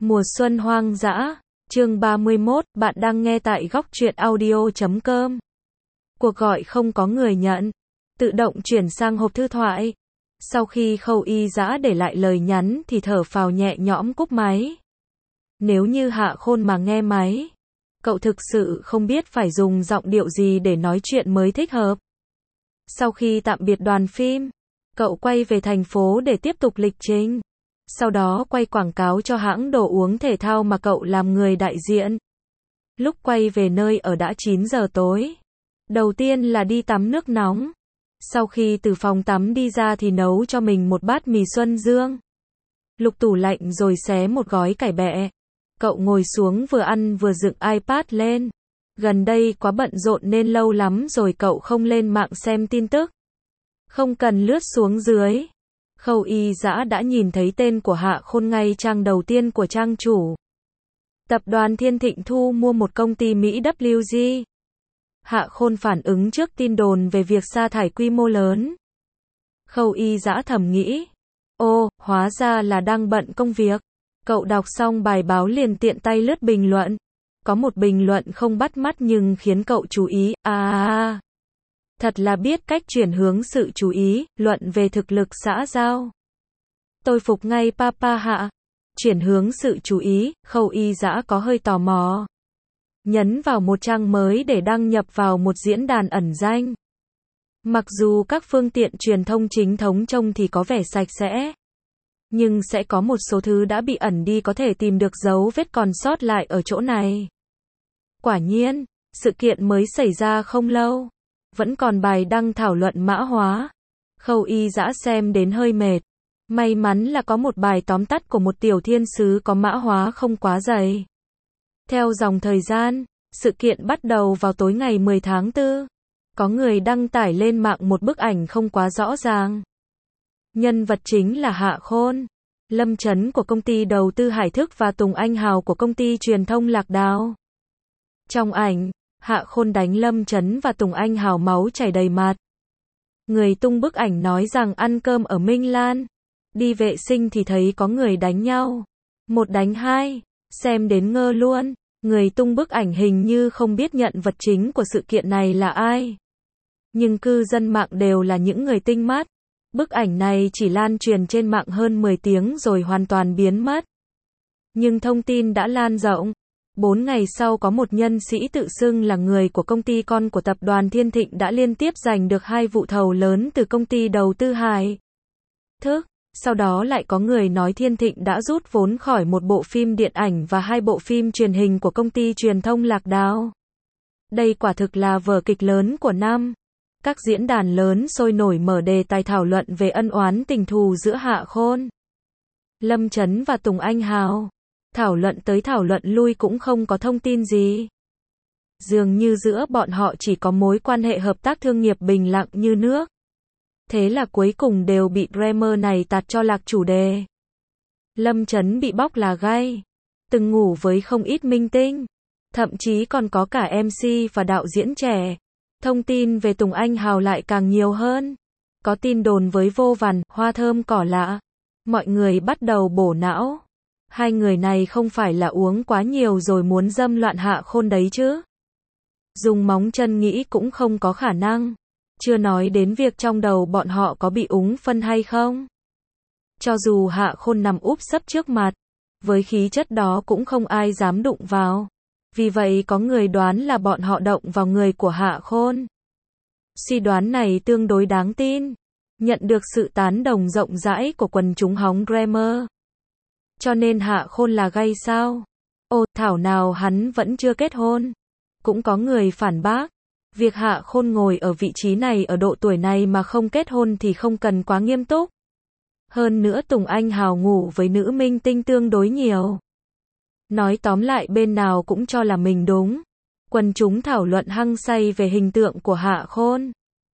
Mùa xuân hoang dã, chương 31, bạn đang nghe tại góc truyện audio.com. Cuộc gọi không có người nhận, tự động chuyển sang hộp thư thoại. Sau khi Khâu Y Dã để lại lời nhắn thì thở phào nhẹ nhõm cúp máy. Nếu như Hạ Khôn mà nghe máy, cậu thực sự không biết phải dùng giọng điệu gì để nói chuyện mới thích hợp. Sau khi tạm biệt đoàn phim, cậu quay về thành phố để tiếp tục lịch trình. Sau đó quay quảng cáo cho hãng đồ uống thể thao mà cậu làm người đại diện. Lúc quay về nơi ở đã 9 giờ tối. Đầu tiên là đi tắm nước nóng. Sau khi từ phòng tắm đi ra thì nấu cho mình một bát mì Xuân Dương. Lục tủ lạnh rồi xé một gói cải bẹ. Cậu ngồi xuống vừa ăn vừa dựng iPad lên. Gần đây quá bận rộn nên lâu lắm rồi cậu không lên mạng xem tin tức. Không cần lướt xuống dưới. Khâu Y Dã đã nhìn thấy tên của Hạ Khôn ngay trang đầu tiên của trang chủ. Tập đoàn Thiên Thịnh thu mua một công ty Mỹ WG. Hạ Khôn phản ứng trước tin đồn về việc sa thải quy mô lớn. Khâu Y Dã thầm nghĩ. Ô, hóa ra là đang bận công việc. Cậu đọc xong bài báo liền tiện tay lướt bình luận. Có một bình luận không bắt mắt nhưng khiến cậu chú ý. Thật là biết cách chuyển hướng sự chú ý, luận về thực lực xã giao. Tôi phục ngay Papa Hạ. Chuyển hướng sự chú ý, Khâu Y Dã có hơi tò mò. Nhấn vào một trang mới để đăng nhập vào một diễn đàn ẩn danh. Mặc dù các phương tiện truyền thông chính thống trông thì có vẻ sạch sẽ, nhưng sẽ có một số thứ đã bị ẩn đi có thể tìm được dấu vết còn sót lại ở chỗ này. Quả nhiên, sự kiện mới xảy ra không lâu. Vẫn còn bài đăng thảo luận mã hóa. Khâu Y Dã xem đến hơi mệt. May mắn là có một bài tóm tắt của một tiểu thiên sứ có mã hóa không quá dày. Theo dòng thời gian, sự kiện bắt đầu vào tối ngày 10 tháng 4. Có người đăng tải lên mạng một bức ảnh không quá rõ ràng. Nhân vật chính là Hạ Khôn, Lâm Chấn của công ty đầu tư Hải Thức và Tùng Anh Hào của công ty truyền thông Lạc Đào. Trong ảnh, Hạ Khôn đánh Lâm Chấn và Tùng Anh Hào máu chảy đầy mặt. Người tung bức ảnh nói rằng ăn cơm ở Minh Lan, đi vệ sinh thì thấy có người đánh nhau. Một đánh hai, xem đến ngơ luôn. Người tung bức ảnh hình như không biết nhận vật chính của sự kiện này là ai. Nhưng cư dân mạng đều là những người tinh mắt. Bức ảnh này chỉ lan truyền trên mạng hơn 10 tiếng rồi hoàn toàn biến mất. Nhưng thông tin đã lan rộng. 4 ngày sau có một nhân sĩ tự xưng là người của công ty con của tập đoàn Thiên Thịnh đã liên tiếp giành được 2 vụ thầu lớn từ công ty đầu tư Hải Thức. Sau đó lại có người nói Thiên Thịnh đã rút vốn khỏi một bộ phim điện ảnh và 2 bộ phim truyền hình của công ty truyền thông Lạc Đào. Đây quả thực là vở kịch lớn của năm. Các diễn đàn lớn sôi nổi mở đề tài thảo luận về ân oán tình thù giữa Hạ Khôn, Lâm Chấn và Tùng Anh Hào. Thảo luận tới thảo luận lui cũng không có thông tin gì. Dường như giữa bọn họ chỉ có mối quan hệ hợp tác thương nghiệp bình lặng như nước. Thế là cuối cùng đều bị Dreamer này tạt cho lạc chủ đề. Lâm Chấn bị bóc là gay. Từng ngủ với không ít minh tinh. Thậm chí còn có cả MC và đạo diễn trẻ. Thông tin về Tùng Anh Hào lại càng nhiều hơn. Có tin đồn với vô vàn, hoa thơm cỏ lạ. Mọi người bắt đầu bổ não. Hai người này không phải là uống quá nhiều rồi muốn dâm loạn Hạ Khôn đấy chứ. Dùng móng chân nghĩ cũng không có khả năng. Chưa nói đến việc trong đầu bọn họ có bị úng phân hay không. Cho dù Hạ Khôn nằm úp sấp trước mặt, với khí chất đó cũng không ai dám đụng vào. Vì vậy có người đoán là bọn họ động vào người của Hạ Khôn. Suy đoán này tương đối đáng tin. Nhận được sự tán đồng rộng rãi của quần chúng hóng Dreamer. Cho nên Hạ Khôn là gay sao? Ồ, thảo nào hắn vẫn chưa kết hôn. Cũng có người phản bác. Việc Hạ Khôn ngồi ở vị trí này ở độ tuổi này mà không kết hôn thì không cần quá nghiêm túc. Hơn nữa Tùng Anh Hào ngủ với nữ minh tinh tương đối nhiều. Nói tóm lại bên nào cũng cho là mình đúng. Quần chúng thảo luận hăng say về hình tượng của Hạ Khôn.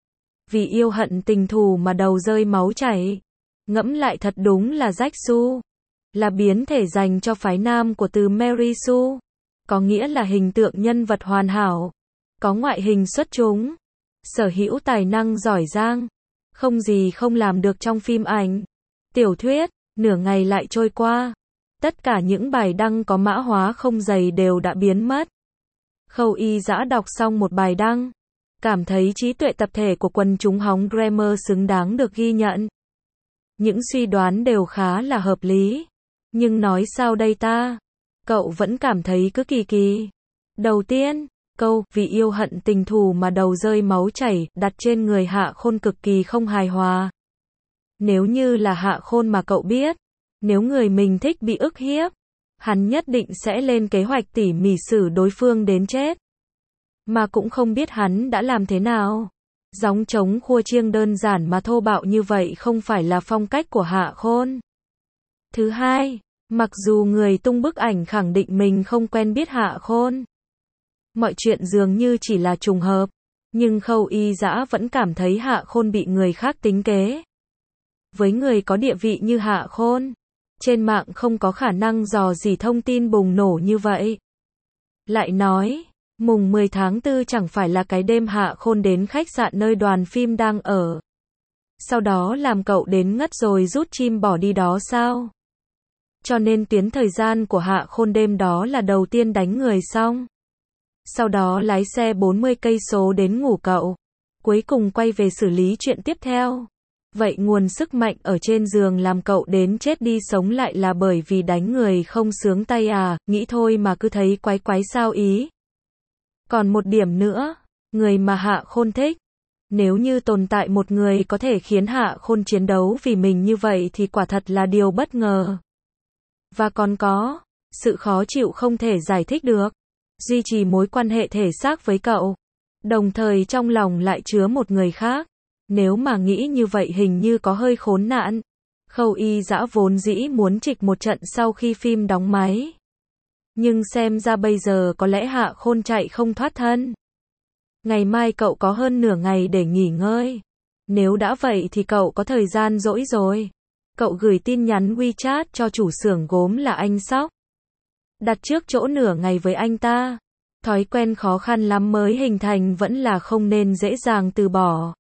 Vì yêu hận tình thù mà đầu rơi máu chảy. Ngẫm lại thật đúng là rách su. Là biến thể dành cho phái nam của từ Mary Sue. Có nghĩa là hình tượng nhân vật hoàn hảo. Có ngoại hình xuất chúng. Sở hữu tài năng giỏi giang. Không gì không làm được trong phim ảnh, tiểu thuyết. Nửa ngày lại trôi qua. Tất cả những bài đăng có mã hóa không dày đều đã biến mất. Khâu Y Dã đọc xong một bài đăng, cảm thấy trí tuệ tập thể của quần chúng hóng Grammar xứng đáng được ghi nhận. Những suy đoán đều khá là hợp lý. Nhưng nói sao đây ta? Cậu vẫn cảm thấy cứ kỳ kỳ. Đầu tiên, câu vì yêu hận tình thù mà đầu rơi máu chảy đặt trên người Hạ Khôn cực kỳ không hài hòa. Nếu như là Hạ Khôn mà cậu biết, nếu người mình thích bị ức hiếp, hắn nhất định sẽ lên kế hoạch tỉ mỉ xử đối phương đến chết. Mà cũng không biết hắn đã làm thế nào. Gióng trống khua chiêng đơn giản mà thô bạo như vậy không phải là phong cách của Hạ Khôn. Thứ hai, mặc dù người tung bức ảnh khẳng định mình không quen biết Hạ Khôn, mọi chuyện dường như chỉ là trùng hợp, nhưng Khâu Y Dã vẫn cảm thấy Hạ Khôn bị người khác tính kế. Với người có địa vị như Hạ Khôn, trên mạng không có khả năng dò dỉ thông tin bùng nổ như vậy. Lại nói, mùng 10 tháng 4 chẳng phải là cái đêm Hạ Khôn đến khách sạn nơi đoàn phim đang ở. Sau đó làm cậu đến ngất rồi rút chim bỏ đi đó sao? Cho nên tuyến thời gian của Hạ Khôn đêm đó là đầu tiên đánh người xong. Sau đó lái xe 40 cây số đến ngủ cậu. Cuối cùng quay về xử lý chuyện tiếp theo. Vậy nguồn sức mạnh ở trên giường làm cậu đến chết đi sống lại là bởi vì đánh người không sướng tay à, nghĩ thôi mà cứ thấy quái quái sao ý. Còn một điểm nữa, người mà Hạ Khôn thích. Nếu như tồn tại một người có thể khiến Hạ Khôn chiến đấu vì mình như vậy thì quả thật là điều bất ngờ. Và còn có, sự khó chịu không thể giải thích được. Duy trì mối quan hệ thể xác với cậu. Đồng thời trong lòng lại chứa một người khác. Nếu mà nghĩ như vậy hình như có hơi khốn nạn. Khâu Y Dã vốn dĩ muốn trịch một trận sau khi phim đóng máy. Nhưng xem ra bây giờ có lẽ Hạ Khôn chạy không thoát thân. Ngày mai cậu có hơn nửa ngày để nghỉ ngơi. Nếu đã vậy thì cậu có thời gian rỗi rồi. Cậu gửi tin nhắn WeChat cho chủ xưởng gốm là anh Sóc. Đặt trước chỗ nửa ngày với anh ta. Thói quen khó khăn lắm mới hình thành vẫn là không nên dễ dàng từ bỏ.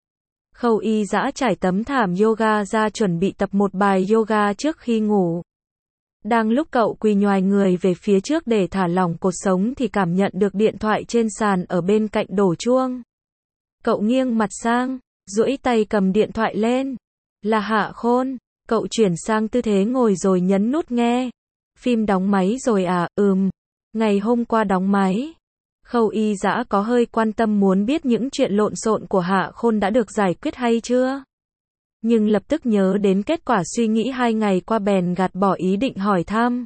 Khâu Y Dã trải tấm thảm yoga ra chuẩn bị tập một bài yoga trước khi ngủ. Đang lúc cậu quỳ nhoài người về phía trước để thả lỏng cột sống thì cảm nhận được điện thoại trên sàn ở bên cạnh đổ chuông. Cậu nghiêng mặt sang, duỗi tay cầm điện thoại lên. Là Hạ Khôn. Cậu chuyển sang tư thế ngồi rồi nhấn nút nghe. Phim đóng máy rồi à? Ngày hôm qua đóng máy. Khâu Y Dã có hơi quan tâm muốn biết những chuyện lộn xộn của Hạ Khôn đã được giải quyết hay chưa. Nhưng lập tức nhớ đến kết quả suy nghĩ 2 ngày qua bèn gạt bỏ ý định hỏi thăm.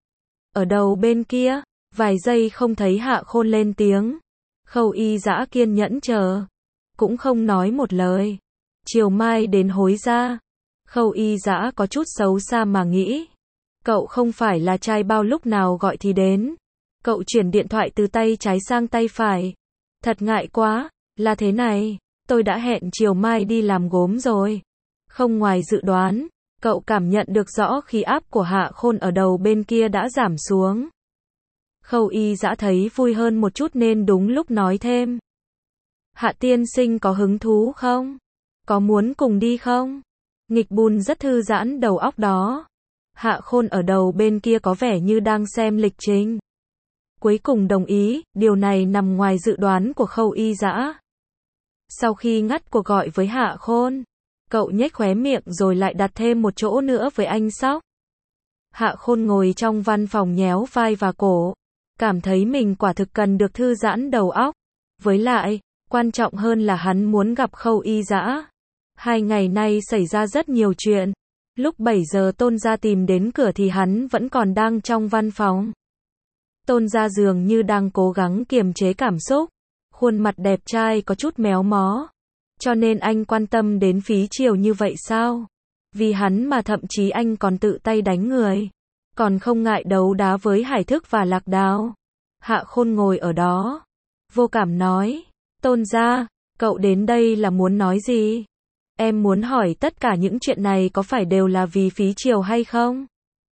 Ở đầu bên kia, vài giây không thấy Hạ Khôn lên tiếng. Khâu Y Dã kiên nhẫn chờ. Cũng không nói một lời. Chiều mai đến hối ra. Khâu Y Dã có chút xấu xa mà nghĩ. Cậu không phải là trai bao lúc nào gọi thì đến. Cậu chuyển điện thoại từ tay trái sang tay phải. Thật ngại quá, là thế này, tôi đã hẹn chiều mai đi làm gốm rồi. Không ngoài dự đoán, cậu cảm nhận được rõ khí áp của Hạ Khôn ở đầu bên kia đã giảm xuống. Khâu Y Dã thấy vui hơn một chút nên đúng lúc nói thêm. Hạ tiên sinh có hứng thú không? Có muốn cùng đi không? Nghịch bùn rất thư giãn đầu óc đó. Hạ Khôn ở đầu bên kia có vẻ như đang xem lịch trình. Cuối cùng đồng ý, điều này nằm ngoài dự đoán của Khâu Y Dã. Sau khi ngắt cuộc gọi với Hạ Khôn, cậu nhếch khóe miệng rồi lại đặt thêm một chỗ nữa với anh Sóc. Hạ Khôn ngồi trong văn phòng nhéo vai và cổ, cảm thấy mình quả thực cần được thư giãn đầu óc. Với lại, quan trọng hơn là hắn muốn gặp Khâu Y Dã. 2 ngày nay xảy ra rất nhiều chuyện. Lúc 7 giờ Tôn Gia tìm đến cửa thì hắn vẫn còn đang trong văn phòng. Tôn Gia dường như đang cố gắng kiềm chế cảm xúc. Khuôn mặt đẹp trai có chút méo mó. Cho nên anh quan tâm đến Phí Triều như vậy sao? Vì hắn mà thậm chí anh còn tự tay đánh người. Còn không ngại đấu đá với Hải Thức và Lạc Đào. Hạ Khôn ngồi ở đó. Vô cảm nói. Tôn Gia, cậu đến đây là muốn nói gì? Em muốn hỏi tất cả những chuyện này có phải đều là vì Phí Triều hay không?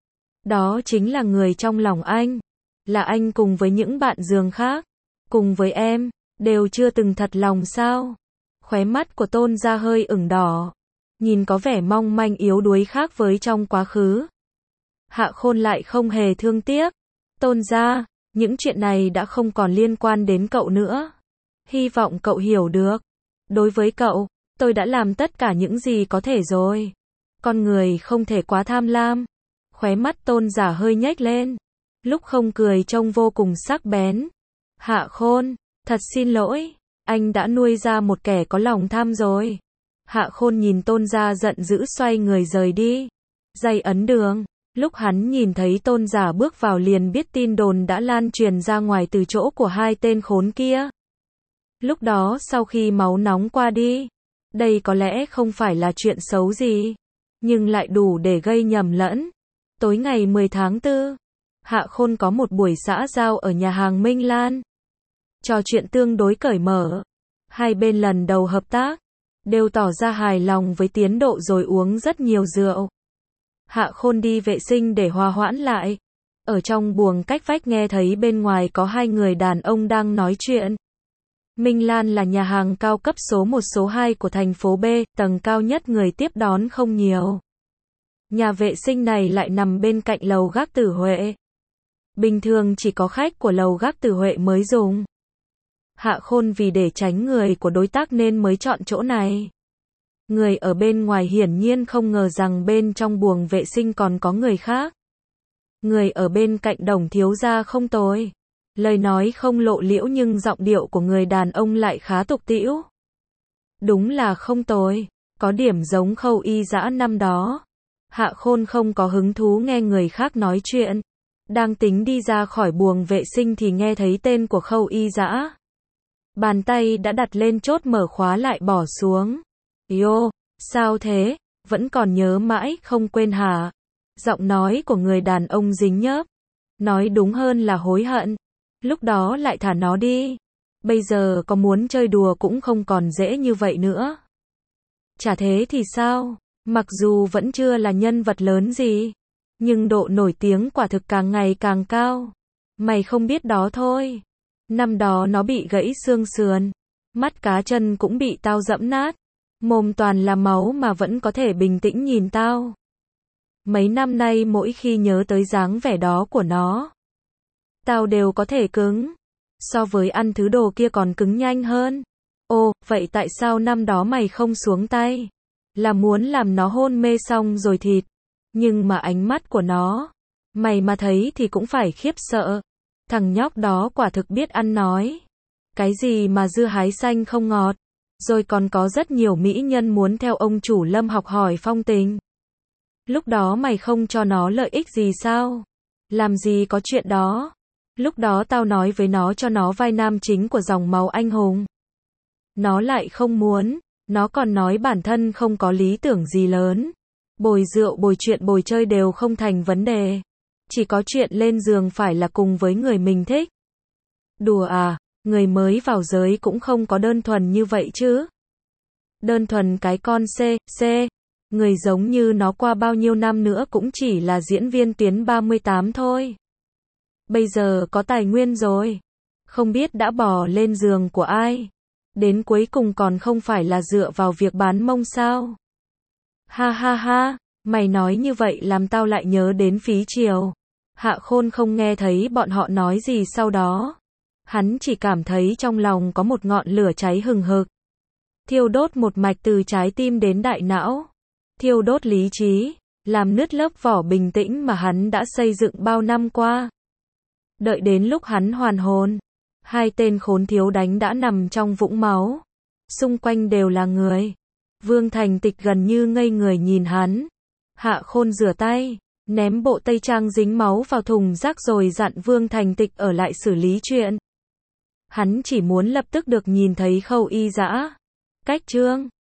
Đó chính là người trong lòng anh. Là anh cùng với những bạn giường khác. Cùng với em. Đều chưa từng thật lòng sao? Khóe mắt của Tôn Gia hơi ửng đỏ. Nhìn có vẻ mong manh yếu đuối khác với trong quá khứ. Hạ Khôn lại không hề thương tiếc. Tôn gia, những chuyện này đã không còn liên quan đến cậu nữa. Hy vọng cậu hiểu được. Đối với cậu, tôi đã làm tất cả những gì có thể rồi. Con người không thể quá tham lam. Khóe mắt Tôn giả hơi nhếch lên. Lúc không cười trông vô cùng sắc bén. Hạ Khôn, thật xin lỗi, anh đã nuôi ra một kẻ có lòng tham rồi. Hạ Khôn nhìn Tôn gia giận dữ xoay người rời đi. Dây ấn đường. Lúc hắn nhìn thấy Tôn giả bước vào liền biết tin đồn đã lan truyền ra ngoài từ chỗ của hai tên khốn kia. Lúc đó sau khi máu nóng qua đi, đây có lẽ không phải là chuyện xấu gì, nhưng lại đủ để gây nhầm lẫn. Tối ngày 10 tháng 4, Hạ Khôn có một buổi xã giao ở nhà hàng Minh Lan. Trò chuyện tương đối cởi mở. Hai bên lần đầu hợp tác, đều tỏ ra hài lòng với tiến độ rồi uống rất nhiều rượu. Hạ Khôn đi vệ sinh để hòa hoãn lại. Ở trong buồng cách vách nghe thấy bên ngoài có hai người đàn ông đang nói chuyện. Minh Lan là nhà hàng cao cấp số 1 số 2 của thành phố B, tầng cao nhất người tiếp đón không nhiều. Nhà vệ sinh này lại nằm bên cạnh lầu gác Tử Huệ. Bình thường chỉ có khách của lầu gác Tử Huệ mới dùng. Hạ Khôn vì để tránh người của đối tác nên mới chọn chỗ này. Người ở bên ngoài hiển nhiên không ngờ rằng bên trong buồng vệ sinh còn có người khác. Người ở bên cạnh Đồng thiếu gia không tồi. Lời nói không lộ liễu nhưng giọng điệu của người đàn ông lại khá tục tĩu. Đúng là không tồi, có điểm giống Khâu Y Dã năm đó. Hạ Khôn không có hứng thú nghe người khác nói chuyện. Đang tính đi ra khỏi buồng vệ sinh thì nghe thấy tên của Khâu Y Dã. Bàn tay đã đặt lên chốt mở khóa lại bỏ xuống. Yo, sao thế? Vẫn còn nhớ mãi không quên hả? Giọng nói của người đàn ông dính nhớp. Nói đúng hơn là hối hận. Lúc đó lại thả nó đi. Bây giờ có muốn chơi đùa cũng không còn dễ như vậy nữa. Chả thế thì sao? Mặc dù vẫn chưa là nhân vật lớn gì, nhưng độ nổi tiếng quả thực càng ngày càng cao. Mày không biết đó thôi. Năm đó nó bị gãy xương sườn. Mắt cá chân cũng bị tao dẫm nát. Mồm toàn là máu mà vẫn có thể bình tĩnh nhìn tao. Mấy năm nay mỗi khi nhớ tới dáng vẻ đó của nó, tao đều có thể cứng. So với ăn thứ đồ kia còn cứng nhanh hơn. Ồ, vậy tại sao năm đó mày không xuống tay? Là muốn làm nó hôn mê xong rồi thịt. Nhưng mà ánh mắt của nó, mày mà thấy thì cũng phải khiếp sợ. Thằng nhóc đó quả thực biết ăn nói. Cái gì mà dưa hái xanh không ngọt. Rồi còn có rất nhiều mỹ nhân muốn theo ông chủ Lâm học hỏi phong tình. Lúc đó mày không cho nó lợi ích gì sao? Làm gì có chuyện đó. Lúc đó tao nói với nó cho nó vai nam chính của dòng máu anh hùng. Nó lại không muốn. Nó còn nói bản thân không có lý tưởng gì lớn. Bồi rượu bồi chuyện bồi chơi đều không thành vấn đề. Chỉ có chuyện lên giường phải là cùng với người mình thích. Đùa à, người mới vào giới cũng không có đơn thuần như vậy chứ. Đơn thuần cái con C. Người giống như nó qua bao nhiêu năm nữa cũng chỉ là diễn viên tuyến 38 thôi. Bây giờ có tài nguyên rồi. Không biết đã bỏ lên giường của ai. Đến cuối cùng còn không phải là dựa vào việc bán mông sao. Ha ha ha, mày nói như vậy làm tao lại nhớ đến Phí Triều. Hạ Khôn không nghe thấy bọn họ nói gì sau đó. Hắn chỉ cảm thấy trong lòng có một ngọn lửa cháy hừng hực. Thiêu đốt một mạch từ trái tim đến đại não. Thiêu đốt lý trí, làm nứt lớp vỏ bình tĩnh mà hắn đã xây dựng bao năm qua. Đợi đến lúc hắn hoàn hồn, hai tên khốn thiếu đánh đã nằm trong vũng máu. Xung quanh đều là người. Vương Thành Tịch gần như ngây người nhìn hắn. Hạ Khôn rửa tay, ném bộ tây trang dính máu vào thùng rác rồi dặn Vương Thành Tịch ở lại xử lý chuyện. Hắn chỉ muốn lập tức được nhìn thấy Khâu Y Dã. Cách chương